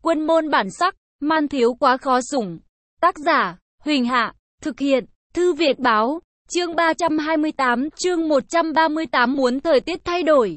Quân môn bản sắc, man thiếu quá khó sủng. Tác giả, Huỳnh Hạ, thực hiện, Thư Việt Báo, chương 328, chương 138 muốn thời tiết thay đổi.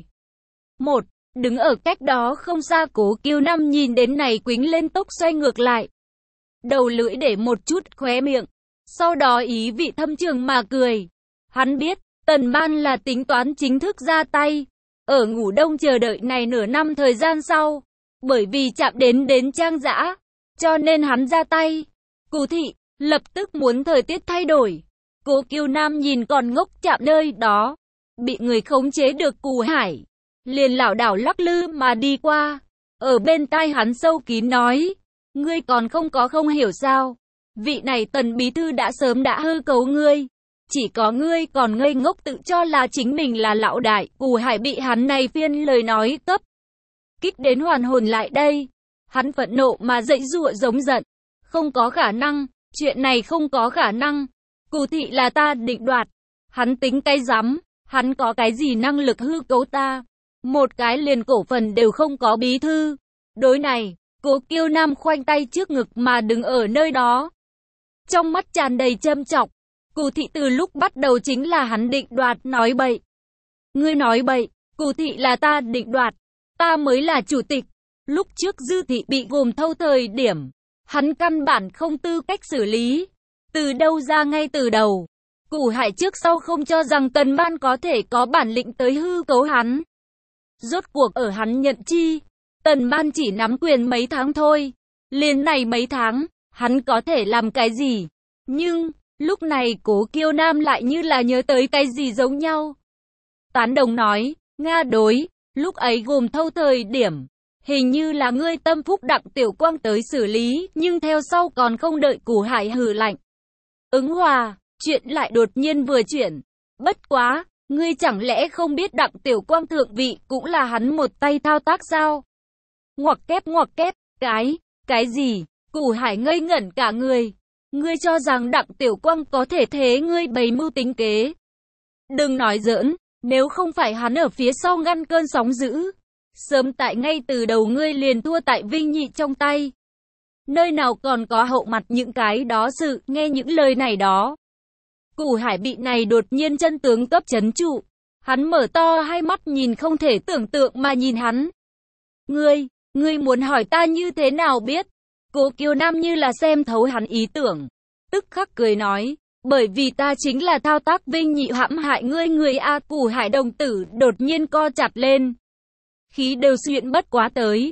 1. Đứng ở cách đó không xa, Cố Kiêu Nam nhìn đến này quĩnh lên tốc xoay ngược lại. Đầu lưỡi để một chút khóe miệng, sau đó ý vị thâm trường mà cười. Hắn biết, Tần Ban là tính toán chính thức ra tay. Ở ngủ đông chờ đợi này nửa năm thời gian sau, bởi vì chạm đến Trang Dã, cho nên hắn ra tay. Cù thị, lập tức muốn thời tiết thay đổi. Cố Kiêu Nam nhìn còn ngốc chạm nơi đó, bị người khống chế được Cù Hải, liền lảo đảo lắc lư mà đi qua. Ở bên tai hắn sâu kín nói, ngươi còn không hiểu sao, vị này Tần bí thư đã sớm đã hư cấu ngươi. Chỉ có ngươi còn ngây ngốc tự cho là chính mình là lão đại. Cù Hải bị hắn này phiên lời nói cấp kích đến hoàn hồn lại đây. Hắn phẫn nộ mà dãy giụa giống giận. Không có khả năng, chuyện này không có khả năng. Cù thị là ta định đoạt. Hắn tính cái rắm, hắn có cái gì năng lực hư cấu ta? Một cái liền cổ phần đều không có bí thư. Đối này, Cố Kiêu Nam khoanh tay trước ngực mà đứng ở nơi đó. Trong mắt tràn đầy châm chọc. Cù thị từ lúc bắt đầu chính là hắn định đoạt, nói bậy. Ngươi nói bậy, Cù thị là ta định đoạt, ta mới là chủ tịch. Lúc trước Dư thị bị gồm thâu thời điểm, hắn căn bản không tư cách xử lý. Từ đâu ra ngay từ đầu, Cù Hải trước sau không cho rằng Tần Ban có thể có bản lĩnh tới hư cấu hắn. Rốt cuộc ở hắn nhận chi, Tần Ban chỉ nắm quyền mấy tháng thôi. Liền này mấy tháng, hắn có thể làm cái gì? Nhưng lúc này Cố Kiêu Nam lại như là nhớ tới cái gì giống nhau. Tán đồng nói, Nga đối, lúc ấy gồm thâu thời điểm, hình như là ngươi tâm phúc Đặng Tiểu Quang tới xử lý, nhưng theo sau còn không đợi Cù Hải hừ lạnh. Ứng hòa, chuyện lại đột nhiên vừa chuyển. Bất quá, ngươi chẳng lẽ không biết Đặng Tiểu Quang thượng vị cũng là hắn một tay thao tác sao? Ngoặc kép, cái gì? Cù Hải ngây ngẩn cả người. Ngươi cho rằng Đặng Tiểu Quang có thể thế ngươi bày mưu tính kế? Đừng nói giỡn, nếu không phải hắn ở phía sau ngăn cơn sóng dữ, sớm tại ngay từ đầu ngươi liền thua tại Vinh Nhị trong tay. Nơi nào còn có hậu mặt những cái đó sự, nghe những lời này đó. Cù Hải bị này đột nhiên chân tướng cấp chấn trụ. Hắn mở to hai mắt nhìn không thể tưởng tượng mà nhìn hắn. Ngươi muốn hỏi ta như thế nào biết? Cố Kiêu Nam như là xem thấu hắn ý tưởng, tức khắc cười nói, bởi vì ta chính là thao tác Vinh Nhị hãm hại ngươi a. Cù Hải đồng tử đột nhiên co chặt lên, khí đều xuyện bất quá tới.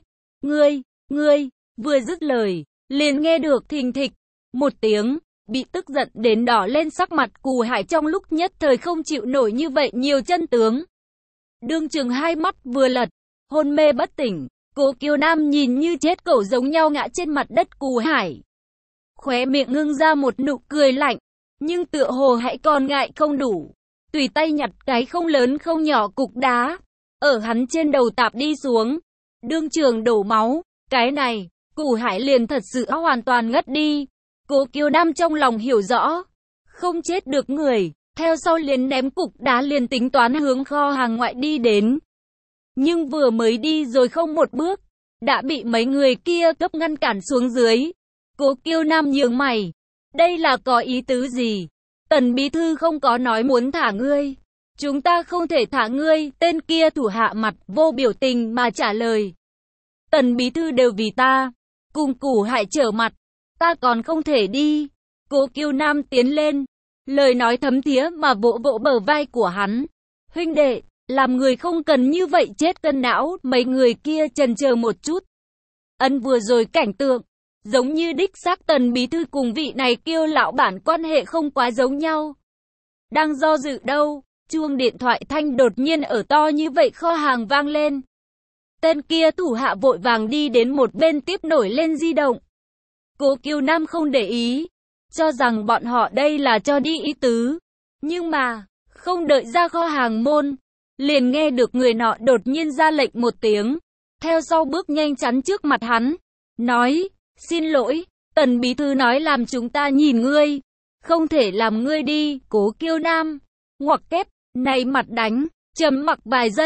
Ngươi, vừa dứt lời, liền nghe được thình thịch một tiếng, bị tức giận đến đỏ lên sắc mặt. Cù Hải trong lúc nhất thời không chịu nổi như vậy nhiều chân tướng, đương chừng hai mắt vừa lật, hôn mê bất tỉnh. Cố Kiêu Nam nhìn như chết cẩu giống nhau ngã trên mặt đất. Cù Hải khóe miệng ngưng ra một nụ cười lạnh, nhưng tựa hồ hãy còn ngại không đủ, tùy tay nhặt cái không lớn không nhỏ cục đá, ở hắn trên đầu tạp đi xuống, đương trường đổ máu. Cái này, Cù Hải liền thật sự hoàn toàn ngất đi. Cố Kiêu Nam trong lòng hiểu rõ, không chết được người, theo sau liền ném cục đá liền tính toán hướng kho hàng ngoại đi đến. Nhưng vừa mới đi rồi không một bước, đã bị mấy người kia cấp ngăn cản xuống dưới. Cố Kiêu Nam nhướng mày, đây là có ý tứ gì? Tần bí thư không có nói muốn thả ngươi. Chúng ta không thể thả ngươi. Tên kia thủ hạ mặt vô biểu tình mà trả lời. Tần bí thư đều vì ta, cùng Cù Hải trở mặt, ta còn không thể đi. Cố Kiêu Nam tiến lên, lời nói thấm thía mà vỗ vỗ bờ vai của hắn. Huynh đệ, làm người không cần như vậy chết cân não. Mấy người kia chần chờ một chút. Vừa rồi cảnh tượng, giống như đích xác Tần bí thư cùng vị này Kiêu lão bản quan hệ không quá giống nhau. Đang do dự đâu, chuông điện thoại thanh đột nhiên ở to như vậy kho hàng vang lên. Tên kia thủ hạ vội vàng đi đến một bên tiếp nổi lên di động. Cố Kiêu Nam không để ý, cho rằng bọn họ đây là cho đi ý tứ. Nhưng mà, không đợi ra kho hàng môn, liền nghe được người nọ đột nhiên ra lệnh một tiếng, theo sau bước nhanh chắn trước mặt hắn, nói, xin lỗi, Tần bí thư nói làm chúng ta nhìn ngươi, không thể làm ngươi đi. Cố Kiêu Nam, ngoặc kép, này mặt đánh, trầm mặc vài giây,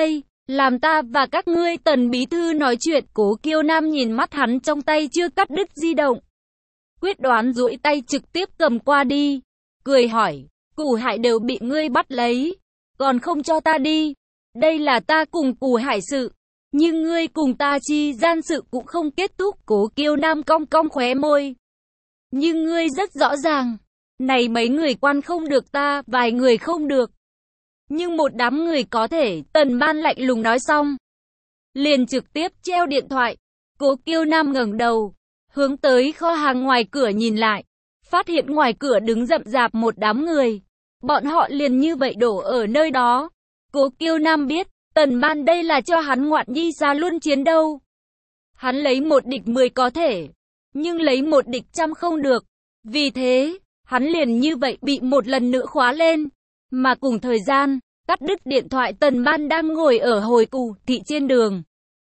Làm ta và các ngươi Tần bí thư nói chuyện. Cố Kiêu Nam nhìn mắt hắn trong tay chưa cắt đứt di động. Quyết đoán duỗi tay trực tiếp cầm qua đi. Cười hỏi, Cù Hải đều bị ngươi bắt lấy, còn không cho ta đi. Đây là ta cùng Cù Hải sự, nhưng ngươi cùng ta chi gian sự cũng không kết thúc. Cố Kiêu Nam cong cong khóe môi. Nhưng ngươi rất rõ ràng, này mấy người quan không được, ta vài người không được. Nhưng một đám người có thể. Tần Ban lạnh lùng nói xong, liền trực tiếp treo điện thoại. Cố Kiêu Nam ngẩng đầu, hướng tới kho hàng ngoài cửa nhìn lại, phát hiện ngoài cửa đứng rậm rạp một đám người. Bọn họ liền như vậy đổ ở nơi đó. Cố Kiêu Nam biết, Tần Ban đây là cho hắn ngoạn nhi ra luôn chiến đâu. Hắn lấy một địch 10 có thể, nhưng lấy một địch trăm không được. Vì thế, hắn liền như vậy bị một lần nữa khóa lên. Mà cùng thời gian, cắt đứt điện thoại, Tần Ban đang ngồi ở Hồi Cù thị trên đường.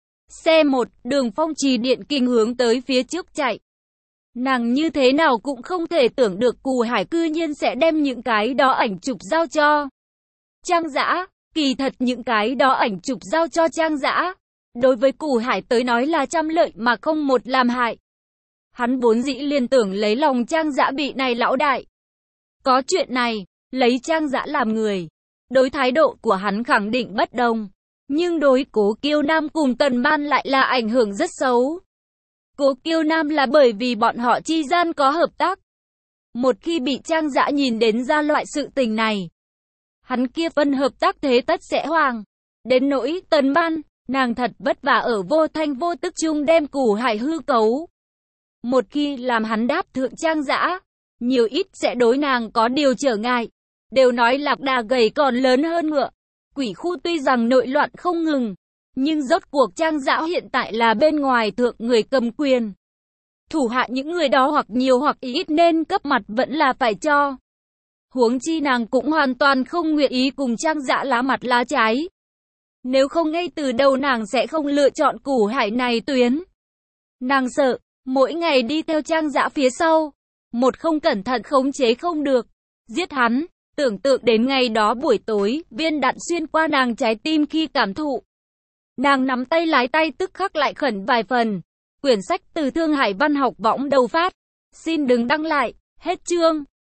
Xe 1, đường Phong Trì Điện Kinh hướng tới phía trước chạy. Nàng như thế nào cũng không thể tưởng được Cù Hải cư nhiên sẽ đem những cái đó ảnh chụp giao cho Trang Dã. Kỳ thật những cái đó ảnh chụp giao cho Trang Dã, đối với Cù Hải tới nói là trăm lợi mà không một làm hại. Hắn vốn dĩ liền tưởng lấy lòng Trang Dã bị này lão đại. Có chuyện này, lấy Trang Dã làm người, đối thái độ của hắn khẳng định bất đồng. Nhưng đối Cố Kiêu Nam cùng Tần Ban lại là ảnh hưởng rất xấu. Cố Kiêu Nam là bởi vì bọn họ chi gian có hợp tác. Một khi bị Trang Dã nhìn đến ra loại sự tình này, hắn kia phân hợp tác thế tất sẽ hoàng. Đến nỗi Tần Ban, nàng thật vất vả ở vô thanh vô tức chung đem Cù Hải hư cấu. Một khi làm hắn đáp thượng Trang Dã, nhiều ít sẽ đối nàng có điều trở ngại. Đều nói lạc đà gầy còn lớn hơn ngựa. Quỷ khu tuy rằng nội loạn không ngừng, nhưng rốt cuộc Trang Dã hiện tại là bên ngoài thượng người cầm quyền. Thủ hạ những người đó hoặc nhiều hoặc ít nên cấp mặt vẫn là phải cho. Huống chi nàng cũng hoàn toàn không nguyện ý cùng Trang Dã lá mặt lá trái. Nếu không ngay từ đầu nàng sẽ không lựa chọn Cù Hải này tuyến. Nàng sợ, mỗi ngày đi theo Trang Dã phía sau, một không cẩn thận khống chế không được, giết hắn. Tưởng tượng đến ngày đó buổi tối, viên đạn xuyên qua nàng trái tim khi cảm thụ. Nàng nắm tay lái tay tức khắc lại khẩn vài phần. Quyển sách từ Thương Hải Văn học võng đầu phát. Xin đừng đăng lại, hết chương.